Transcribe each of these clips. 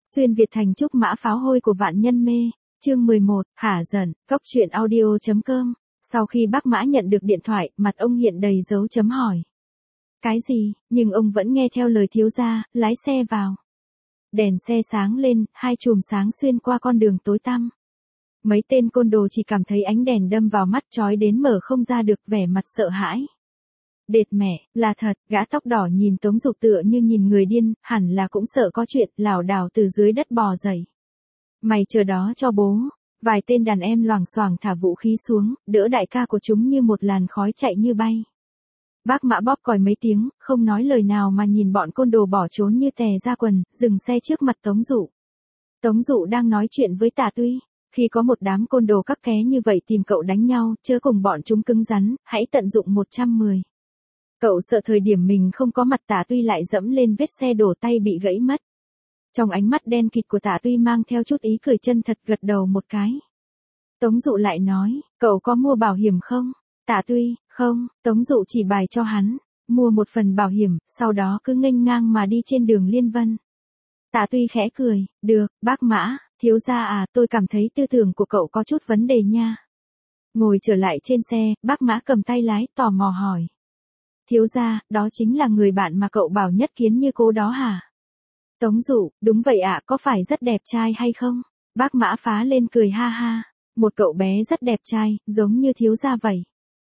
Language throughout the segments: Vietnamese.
Xuyên Việt thành trúc mã pháo hôi của vạn nhân mê, chương 11, hả giận, góc truyện audio.com. Sau khi bác Mã nhận được điện thoại, mặt ông hiện đầy dấu chấm hỏi. Cái gì, nhưng ông vẫn nghe theo lời thiếu gia, lái xe vào. Đèn xe sáng lên, hai chùm sáng xuyên qua con đường tối tăm. Mấy tên côn đồ chỉ cảm thấy ánh đèn đâm vào mắt chói đến mở không ra được, vẻ mặt sợ hãi. Đệt mẹ, là thật, gã tóc đỏ nhìn Tống Dục tựa như nhìn người điên, hẳn là cũng sợ có chuyện, lảo đảo từ dưới đất bò dậy. Mày chờ đó cho bố. Vài tên đàn em loảng xoảng thả vũ khí xuống, đỡ đại ca của chúng như một làn khói chạy như bay. Bác Mã bóp còi mấy tiếng, không nói lời nào mà nhìn bọn côn đồ bỏ trốn như tè ra quần, dừng xe trước mặt Tống Dụ. Tống Dụ đang nói chuyện với Tả Tuy. Khi có một đám côn đồ cắp ké như vậy tìm cậu đánh nhau, chớ cùng bọn chúng cứng rắn, hãy tận dụng 110. Cậu sợ thời điểm mình không có mặt Tả Tuy lại dẫm lên vết xe đổ tay bị gãy mất. Trong ánh mắt đen kịt của Tả Tuy mang theo chút ý cười chân thật, gật đầu một cái. Tống Dụ lại nói, cậu có mua bảo hiểm không? Tả Tuy, không. Tống Dụ chỉ bài cho hắn, mua một phần bảo hiểm, sau đó cứ nghênh ngang mà đi trên đường Liên Vân. Tả Tuy khẽ cười, được, bác Mã, thiếu gia à, tôi cảm thấy tư tưởng của cậu có chút vấn đề nha. Ngồi trở lại trên xe, bác Mã cầm tay lái, tò mò hỏi. Thiếu gia, đó chính là người bạn mà cậu bảo nhất kiến như cố đó hả? Tống Dụ, đúng vậy ạ, có phải rất đẹp trai hay không? Bác Mã phá lên cười ha ha, một cậu bé rất đẹp trai, giống như thiếu gia vậy.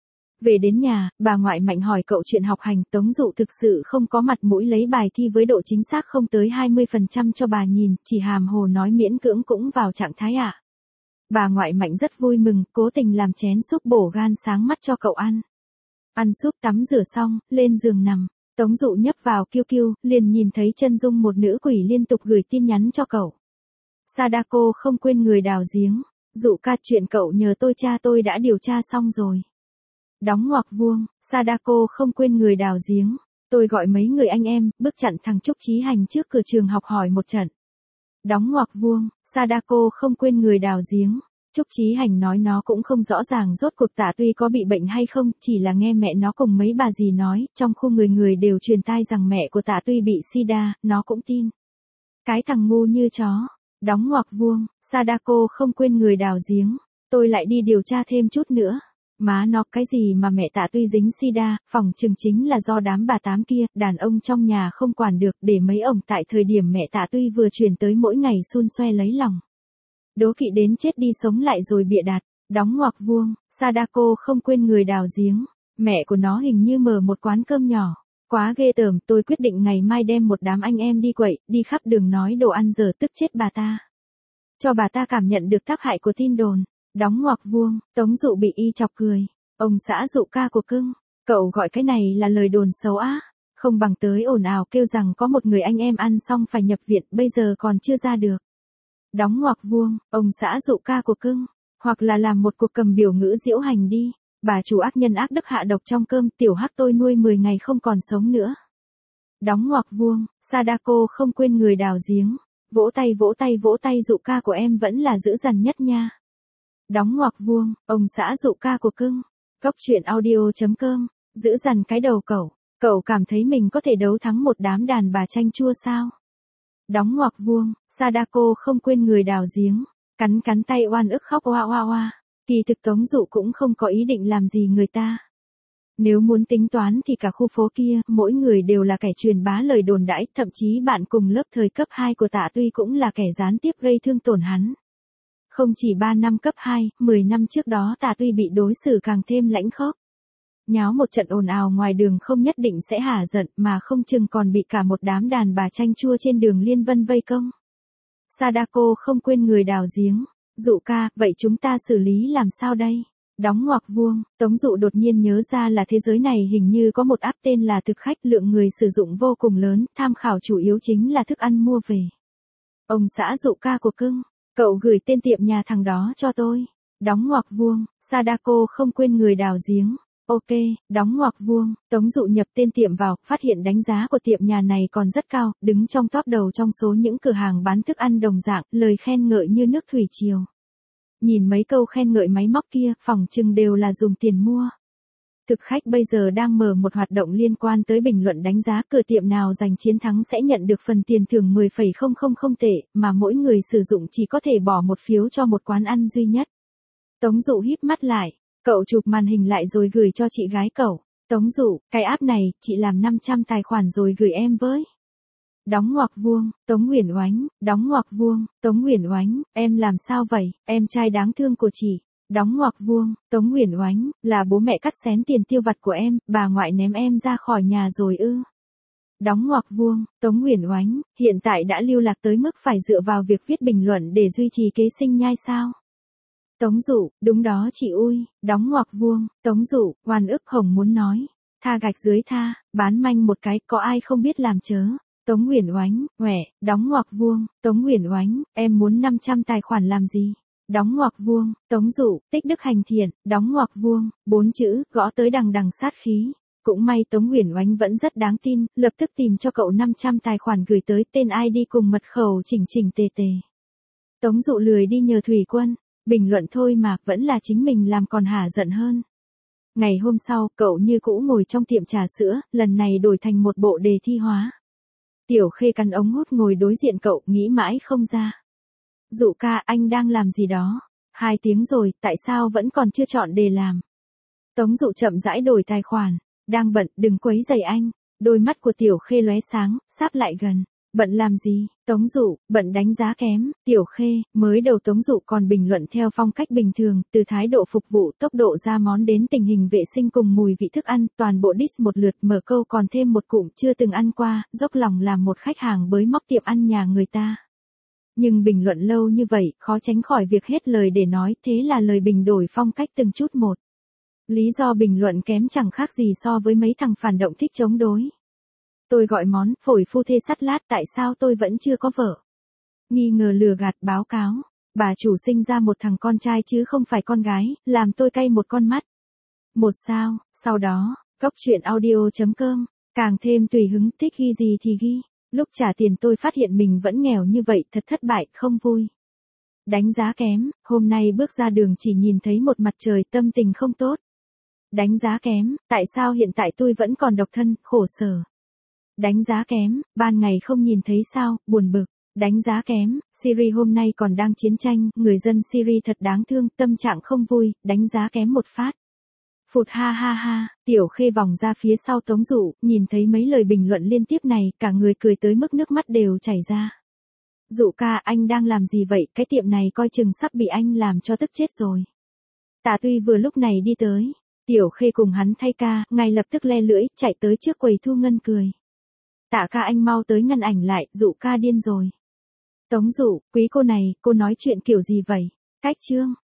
Về đến nhà, bà ngoại Mạnh hỏi cậu chuyện học hành, Tống Dụ thực sự không có mặt mũi lấy bài thi với độ chính xác không tới 20% cho bà nhìn, chỉ hàm hồ nói miễn cưỡng cũng vào trạng thái ạ. Bà ngoại Mạnh rất vui mừng, cố tình làm chén súp bổ gan sáng mắt cho cậu ăn. Ăn súp tắm rửa xong, lên giường nằm. Tống Dụ nhấp vào QQ, liền nhìn thấy chân dung một nữ quỷ liên tục gửi tin nhắn cho cậu. Sadako không quên người đào giếng. Dụ ca, chuyện cậu nhờ tôi cha tôi đã điều tra xong rồi. Đóng ngoặc vuông, Sadako không quên người đào giếng. Tôi gọi mấy người anh em, bước chặn thằng Trúc Chí Hành trước cửa trường học hỏi một trận. Đóng ngoặc vuông, Sadako không quên người đào giếng. Trúc Chí Hành nói nó cũng không rõ ràng rốt cuộc Tả Tuy có bị bệnh hay không, chỉ là nghe mẹ nó cùng mấy bà dì nói, trong khu người đều truyền tai rằng mẹ của Tả Tuy bị sida, nó cũng tin. Cái thằng ngu như chó. Đóng ngoặc vuông, Sadako không quên người đào giếng. Tôi lại đi điều tra thêm chút nữa. Má nó, cái gì mà mẹ Tả Tuy dính sida, phỏng chừng chính là do đám bà tám kia, đàn ông trong nhà không quản được, để mấy ông tại thời điểm mẹ Tả Tuy vừa truyền tới mỗi ngày xun xoe lấy lòng. Đố kỵ đến chết đi sống lại rồi bịa đặt. Đóng ngoặc vuông, Sadako không quên người đào giếng. Mẹ của nó hình như mở một quán cơm nhỏ. Quá ghê tởm, tôi quyết định ngày mai đem một đám anh em đi quậy, đi khắp đường nói đồ ăn dở tức chết bà ta. Cho bà ta cảm nhận được tác hại của tin đồn. Đóng ngoặc vuông, Tống Dụ bị y chọc cười. Ông xã Dụ ca của cưng, cậu gọi cái này là lời đồn xấu á. Không bằng tới ồn ào kêu rằng có một người anh em ăn xong phải nhập viện, bây giờ còn chưa ra được. Đóng ngoặc vuông, ông xã Dụ ca của cưng, hoặc là làm một cuộc cầm biểu ngữ diễu hành đi. Bà chủ ác nhân ác đức hạ độc trong cơm, tiểu hắc tôi nuôi 10 ngày không còn sống nữa. Đóng ngoặc vuông, Sadako không quên người đào giếng. Vỗ tay vỗ tay vỗ tay, Dụ ca của em vẫn là dữ dằn nhất nha. Đóng ngoặc vuông, ông xã Dụ ca của cưng. Góc truyện audio.com, dữ dằn cái đầu cậu. Cậu cảm thấy mình có thể đấu thắng một đám đàn bà chanh chua sao? Đóng ngoặc vuông, Sadako không quên người đào giếng. Cắn cắn tay oan ức khóc oa oa oa. Kỳ thực Tống Dụ cũng không có ý định làm gì người ta. Nếu muốn tính toán thì cả khu phố kia, mỗi người đều là kẻ truyền bá lời đồn đãi, thậm chí bạn cùng lớp thời cấp 2 của Tả Tuy cũng là kẻ gián tiếp gây thương tổn hắn. Không chỉ 3 năm cấp 2, 10 năm trước đó Tả Tuy bị đối xử càng thêm lãnh khốc. Nháo một trận ồn ào ngoài đường không nhất định sẽ hả giận, mà không chừng còn bị cả một đám đàn bà chanh chua trên đường Liên Vân vây công. Sadako không quên người đào giếng. Dụ ca, vậy chúng ta xử lý làm sao đây? Đóng ngoặc vuông, Tống Dụ đột nhiên nhớ ra là thế giới này hình như có một app tên là Thực Khách, lượng người sử dụng vô cùng lớn, tham khảo chủ yếu chính là thức ăn mua về. Ông xã Dụ ca của cưng, cậu gửi tên tiệm nhà thằng đó cho tôi. Đóng ngoặc vuông, Sadako không quên người đào giếng. Ok, đóng ngoặc vuông, Tống Dụ nhập tên tiệm vào, phát hiện đánh giá của tiệm nhà này còn rất cao, đứng trong top đầu trong số những cửa hàng bán thức ăn đồng dạng, lời khen ngợi như nước thủy triều. Nhìn mấy câu khen ngợi máy móc kia, phỏng chừng đều là dùng tiền mua. Thực khách bây giờ đang mở một hoạt động liên quan tới bình luận đánh giá cửa tiệm nào giành chiến thắng sẽ nhận được phần tiền thưởng 10,000 tệ, mà mỗi người sử dụng chỉ có thể bỏ một phiếu cho một quán ăn duy nhất. Tống Dụ híp mắt lại, cậu chụp màn hình lại rồi gửi cho chị gái cậu. Tống Dụ, cái app này, chị làm 500 tài khoản rồi gửi em với. Đóng ngoặc vuông, Tống Uyển Oánh, đóng ngoặc vuông, Tống Uyển Oánh, em làm sao vậy, em trai đáng thương của chị. Đóng ngoặc vuông, Tống Uyển Oánh, là bố mẹ cắt xén tiền tiêu vặt của em, bà ngoại ném em ra khỏi nhà rồi ư. Đóng ngoặc vuông, Tống Uyển Oánh, hiện tại đã lưu lạc tới mức phải dựa vào việc viết bình luận để duy trì kế sinh nhai sao. Tống Dụ, đúng đó chị ui, đóng ngoặc vuông, Tống Dụ, oan ức hồng muốn nói. Tha gạch dưới tha, bán manh một cái, có ai không biết làm chớ. Tống Uyển Oánh, huệ, đóng ngoặc vuông, Tống Uyển Oánh, em muốn 500 tài khoản làm gì? Đóng ngoặc vuông, Tống Dụ, tích đức hành thiện, đóng ngoặc vuông, 4 chữ, gõ tới đằng đằng sát khí. Cũng may Tống Uyển Oánh vẫn rất đáng tin, lập tức tìm cho cậu 500 tài khoản gửi tới tên ID cùng mật khẩu chỉnh chỉnh tề tề. Tống Dụ lười đi nhờ Thủy Quân, bình luận thôi mà, vẫn là chính mình làm còn hả giận hơn. Ngày hôm sau, cậu như cũ ngồi trong tiệm trà sữa, lần này đổi thành một bộ đề thi hóa. Tiểu Khê cắn ống hút ngồi đối diện cậu, nghĩ mãi không ra. Dụ ca, anh đang làm gì đó? 2 tiếng rồi, tại sao vẫn còn chưa chọn đề làm? Tống Dụ chậm rãi đổi tài khoản. Đang bận, đừng quấy rầy anh. Đôi mắt của Tiểu Khê lóe sáng, sáp lại gần. Bận làm gì? Tống Dụ, bận đánh giá kém. Tiểu Khê, mới đầu Tống Dụ còn bình luận theo phong cách bình thường, từ thái độ phục vụ, tốc độ ra món đến tình hình vệ sinh cùng mùi vị thức ăn, toàn bộ diss một lượt, mở câu còn thêm một cụm chưa từng ăn qua, dốc lòng làm một khách hàng bới móc tiệm ăn nhà người ta. Nhưng bình luận lâu như vậy, khó tránh khỏi việc hết lời để nói, thế là lời bình đổi phong cách từng chút một. Lý do bình luận kém chẳng khác gì so với mấy thằng phản động thích chống đối. Tôi gọi món phổi phu thê sắt lát, tại sao tôi vẫn chưa có vợ? Nghi ngờ lừa gạt, báo cáo. Bà chủ sinh ra một thằng con trai chứ không phải con gái, làm tôi cay một con mắt. 1 sao, sau đó, góc chuyện audio.com, càng thêm tùy hứng, thích ghi gì thì ghi. Lúc trả tiền tôi phát hiện mình vẫn nghèo như vậy, thật thất bại, không vui. Đánh giá kém, hôm nay bước ra đường chỉ nhìn thấy một mặt trời, tâm tình không tốt. Đánh giá kém, tại sao hiện tại tôi vẫn còn độc thân, khổ sở. Đánh giá kém, ban ngày không nhìn thấy sao, buồn bực. Đánh giá kém, Syria hôm nay còn đang chiến tranh, người dân Syria thật đáng thương, tâm trạng không vui, đánh giá kém một phát. Phụt ha ha ha, Tiểu Khê vòng ra phía sau Tống Dụ, nhìn thấy mấy lời bình luận liên tiếp này, cả người cười tới mức nước mắt đều chảy ra. Dụ ca, anh đang làm gì vậy, cái tiệm này coi chừng sắp bị anh làm cho tức chết rồi. Tạ Tuy vừa lúc này đi tới, Tiểu Khê cùng hắn thay ca, ngay lập tức le lưỡi, chạy tới trước quầy thu ngân cười. Tạ ca anh mau tới ngăn ảnh lại, Dụ ca điên rồi. Tống Dụ, quý cô này, cô nói chuyện kiểu gì vậy? Cách chương.